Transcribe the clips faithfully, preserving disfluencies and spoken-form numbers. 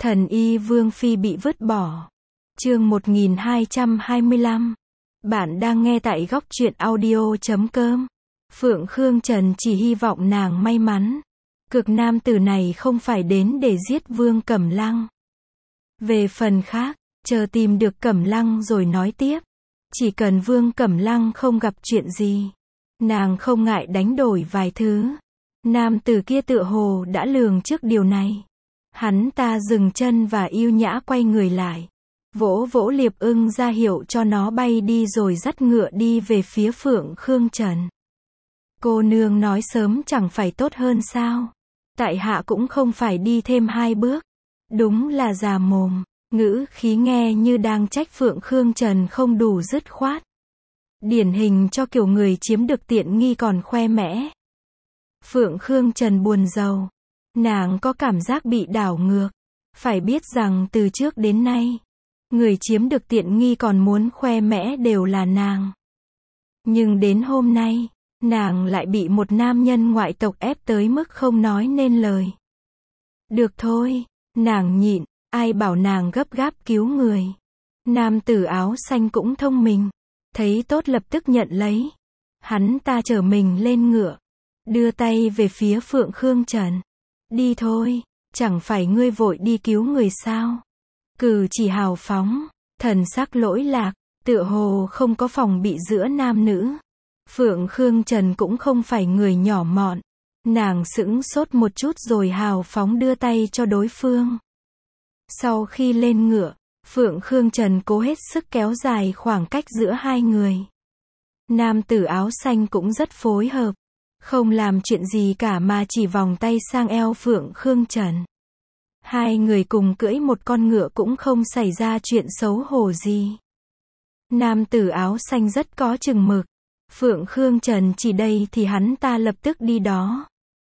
Thần y Vương Phi bị vứt bỏ. Chương một nghìn hai trăm hai mươi lăm. Bạn đang nghe tại góc truyện audio chấm com. Phượng Khương Trần chỉ hy vọng nàng may mắn. Cực nam tử này không phải đến để giết Vương Cẩm Lăng. Về phần khác, chờ tìm được Cẩm Lăng rồi nói tiếp. Chỉ cần Vương Cẩm Lăng không gặp chuyện gì, nàng không ngại đánh đổi vài thứ. Nam tử kia tựa hồ đã lường trước điều này. Hắn ta dừng chân và yêu nhã quay người lại. Vỗ vỗ Liệp Ưng ra hiệu cho nó bay đi rồi dắt ngựa đi về phía Phượng Khương Trần. Cô nương nói sớm chẳng phải tốt hơn sao? Tại hạ cũng không phải đi thêm hai bước. Đúng là già mồm, ngữ khí nghe như đang trách Phượng Khương Trần không đủ dứt khoát. Điển hình cho kiểu người chiếm được tiện nghi còn khoe mẽ. Phượng Khương Trần buồn rầu. Nàng có cảm giác bị đảo ngược. Phải biết rằng từ trước đến nay, người chiếm được tiện nghi còn muốn khoe mẽ đều là nàng. Nhưng đến hôm nay, nàng lại bị một nam nhân ngoại tộc ép tới mức không nói nên lời. Được thôi, nàng nhịn, ai bảo nàng gấp gáp cứu người. Nam tử áo xanh cũng thông minh, thấy tốt lập tức nhận lấy. Hắn ta chở mình lên ngựa, đưa tay về phía Phượng Khương Trần. Đi thôi, chẳng phải ngươi vội đi cứu người sao? Cử chỉ hào phóng, thần sắc lỗi lạc, tựa hồ không có phòng bị giữa nam nữ. Phượng Khương Trần cũng không phải người nhỏ mọn. Nàng sững sốt một chút rồi hào phóng đưa tay cho đối phương. Sau khi lên ngựa, Phượng Khương Trần cố hết sức kéo dài khoảng cách giữa hai người. Nam tử áo xanh cũng rất phối hợp. Không làm chuyện gì cả mà chỉ vòng tay sang eo Phượng Khương Trần. Hai người cùng cưỡi một con ngựa cũng không xảy ra chuyện xấu hổ gì. Nam tử áo xanh rất có chừng mực. Phượng Khương Trần chỉ đây thì hắn ta lập tức đi đó.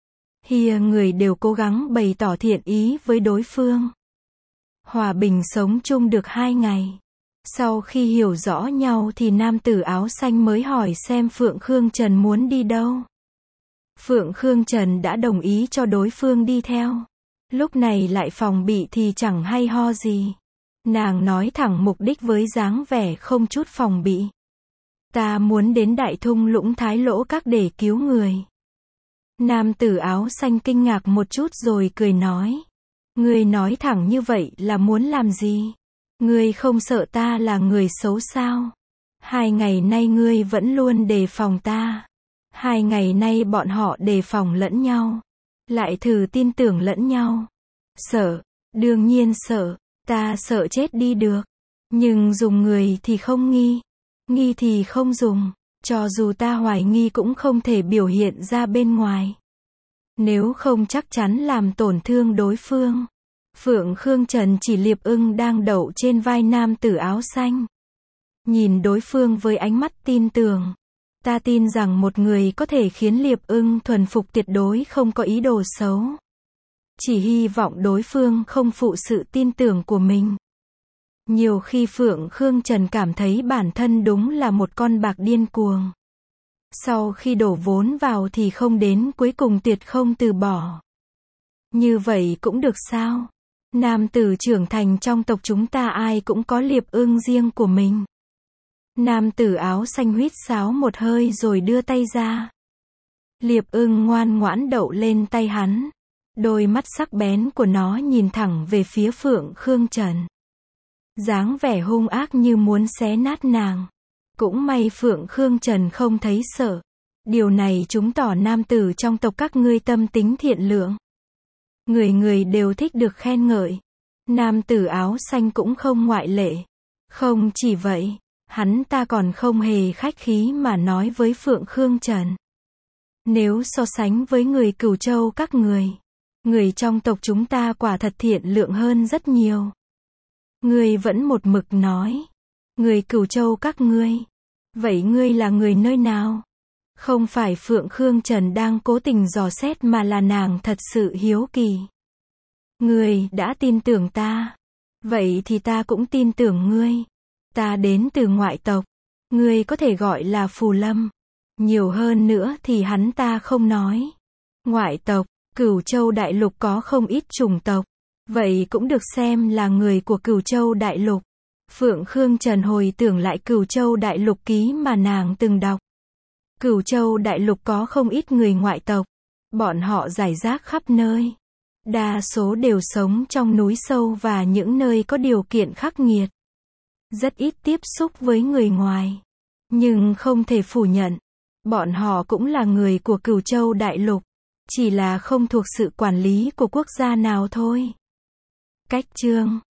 Hìa người đều cố gắng bày tỏ thiện ý với đối phương. Hòa bình sống chung được hai ngày. Sau khi hiểu rõ nhau thì nam tử áo xanh mới hỏi xem Phượng Khương Trần muốn đi đâu. Phượng Khương Trần đã đồng ý cho đối phương đi theo. Lúc này lại phòng bị thì chẳng hay ho gì. Nàng nói thẳng mục đích với dáng vẻ không chút phòng bị. Ta muốn đến Đại Thung Lũng Thái Lỗ Các để cứu người. Nam tử áo xanh kinh ngạc một chút rồi cười nói. Ngươi nói thẳng như vậy là muốn làm gì? Ngươi không sợ ta là người xấu sao? Hai ngày nay ngươi vẫn luôn đề phòng ta. Hai ngày nay bọn họ đề phòng lẫn nhau. Lại thử tin tưởng lẫn nhau. Sợ, đương nhiên sợ, ta sợ chết đi được. Nhưng dùng người thì không nghi. Nghi thì không dùng. Cho dù ta hoài nghi cũng không thể biểu hiện ra bên ngoài. Nếu không chắc chắn làm tổn thương đối phương. Phượng Khương Trần chỉ Liệp Ưng đang đậu trên vai nam tử áo xanh. Nhìn đối phương với ánh mắt tin tưởng. Ta tin rằng một người có thể khiến Liệp Ưng thuần phục tuyệt đối không có ý đồ xấu. Chỉ hy vọng đối phương không phụ sự tin tưởng của mình. Nhiều khi Phượng Khương Trần cảm thấy bản thân đúng là một con bạc điên cuồng. Sau khi đổ vốn vào thì không đến cuối cùng tuyệt không từ bỏ. Như vậy cũng được sao? Nam tử trưởng thành trong tộc chúng ta ai cũng có Liệp Ưng riêng của mình. Nam tử áo xanh huýt sáo một hơi rồi đưa tay ra. Liệp Ưng ngoan ngoãn đậu lên tay hắn. Đôi mắt sắc bén của nó nhìn thẳng về phía Phượng Khương Trần. Dáng vẻ hung ác như muốn xé nát nàng. Cũng may Phượng Khương Trần không thấy sợ. Điều này chứng tỏ nam tử trong tộc các ngươi tâm tính thiện lương. Người người đều thích được khen ngợi. Nam tử áo xanh cũng không ngoại lệ. Không chỉ vậy, hắn ta còn không hề khách khí mà nói với Phượng Khương Trần. Nếu so sánh với người Cửu Châu các người, người trong tộc chúng ta quả thật thiện lượng hơn rất nhiều. Ngươi vẫn một mực nói. Người Cửu Châu các ngươi. Vậy ngươi là người nơi nào? Không phải Phượng Khương Trần đang cố tình dò xét mà là nàng thật sự hiếu kỳ. Ngươi đã tin tưởng ta. Vậy thì ta cũng tin tưởng ngươi. Ta đến từ ngoại tộc. Ngươi có thể gọi là Phù Lâm. Nhiều hơn nữa thì hắn ta không nói. Ngoại tộc, Cửu Châu đại lục có không ít chủng tộc. Vậy cũng được xem là người của Cửu Châu Đại Lục. Phượng Khương Trần hồi tưởng lại Cửu Châu Đại Lục ký mà nàng từng đọc. Cửu Châu Đại Lục có không ít người ngoại tộc. Bọn họ rải rác khắp nơi. Đa số đều sống trong núi sâu và những nơi có điều kiện khắc nghiệt. Rất ít tiếp xúc với người ngoài. Nhưng không thể phủ nhận, bọn họ cũng là người của Cửu Châu Đại Lục. Chỉ là không thuộc sự quản lý của quốc gia nào thôi. Cách chương